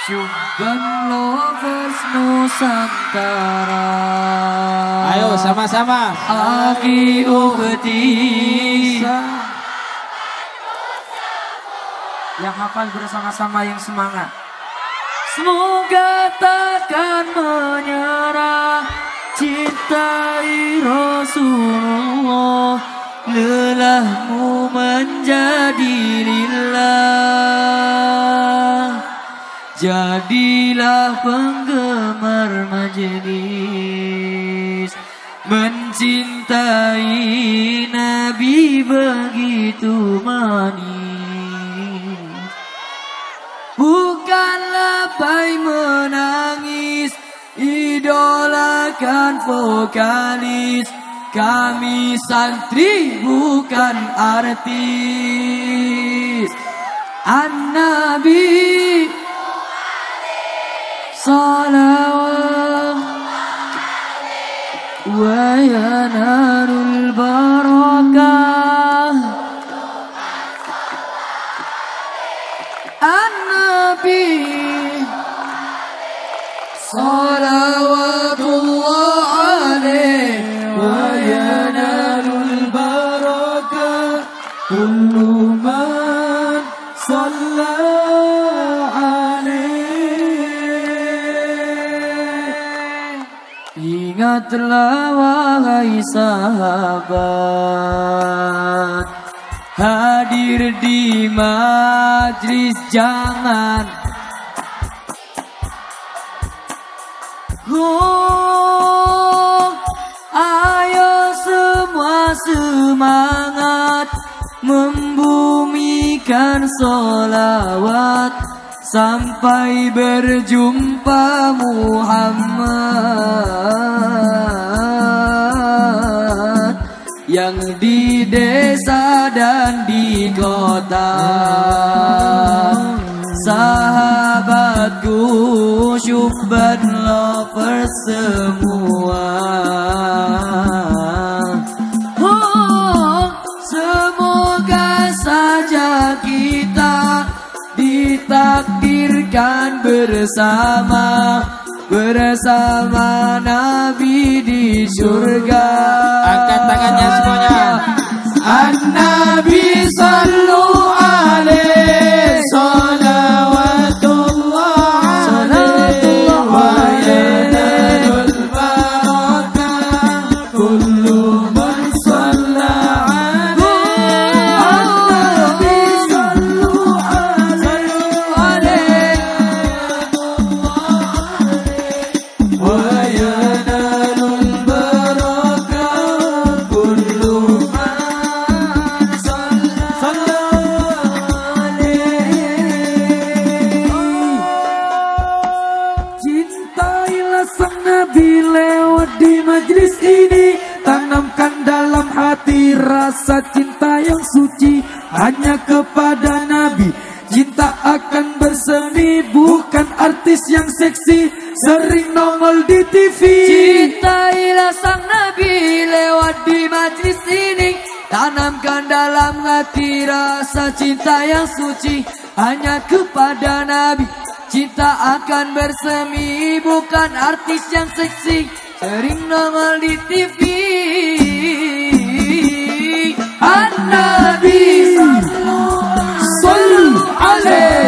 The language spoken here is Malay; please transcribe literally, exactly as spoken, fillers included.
Syubban Lovers Nusantara. Ayo sama-sama. Aki ukhti. Yang hafal bersama-sama, yang semangat. Semoga takkan menyerah, cintai Rasulullah, lelahmu menjadi lillah. Jadilah penggemar majelis, mencintai Nabi begitu manis. Bukanlah pai menangis, idolakan vokalis. Kami santri bukan artis. An-Nabi salawat wa yanarul barakah. An-Nabi salawatullah alaihi wa yanarul barakah. Kullu man salla alaihi. Ingatlah wahai sahabat, hadir di majlis jangan oh, ayo semua semangat membumikan sholawat sampai berjumpa Muhammad yang di desa dan di kota. Sahabatku Syubban Lovers semua, oh, semoga saja kita ditakdirkan bersama, bersama Nabi di surga. Angkat tangannya semuanya. An-Nabi sallu alaihi salawatullah alaihi wa yanalul barakah. Kullu man shalla alaihi. An-Nabi sallu alaihi wa yanalul barakah. Kullu lewat di majlis ini, tanamkan dalam hati rasa cinta yang suci hanya kepada Nabi. Cinta akan bersemi, bukan artis yang seksi sering nongol di T V. Cintailah sang Nabi lewat di majlis ini, tanamkan dalam hati rasa cinta yang suci hanya kepada Nabi. Cinta akan bersemi, bukan artis yang seksi sering nongol di T V. An-Nabi sallu alaihi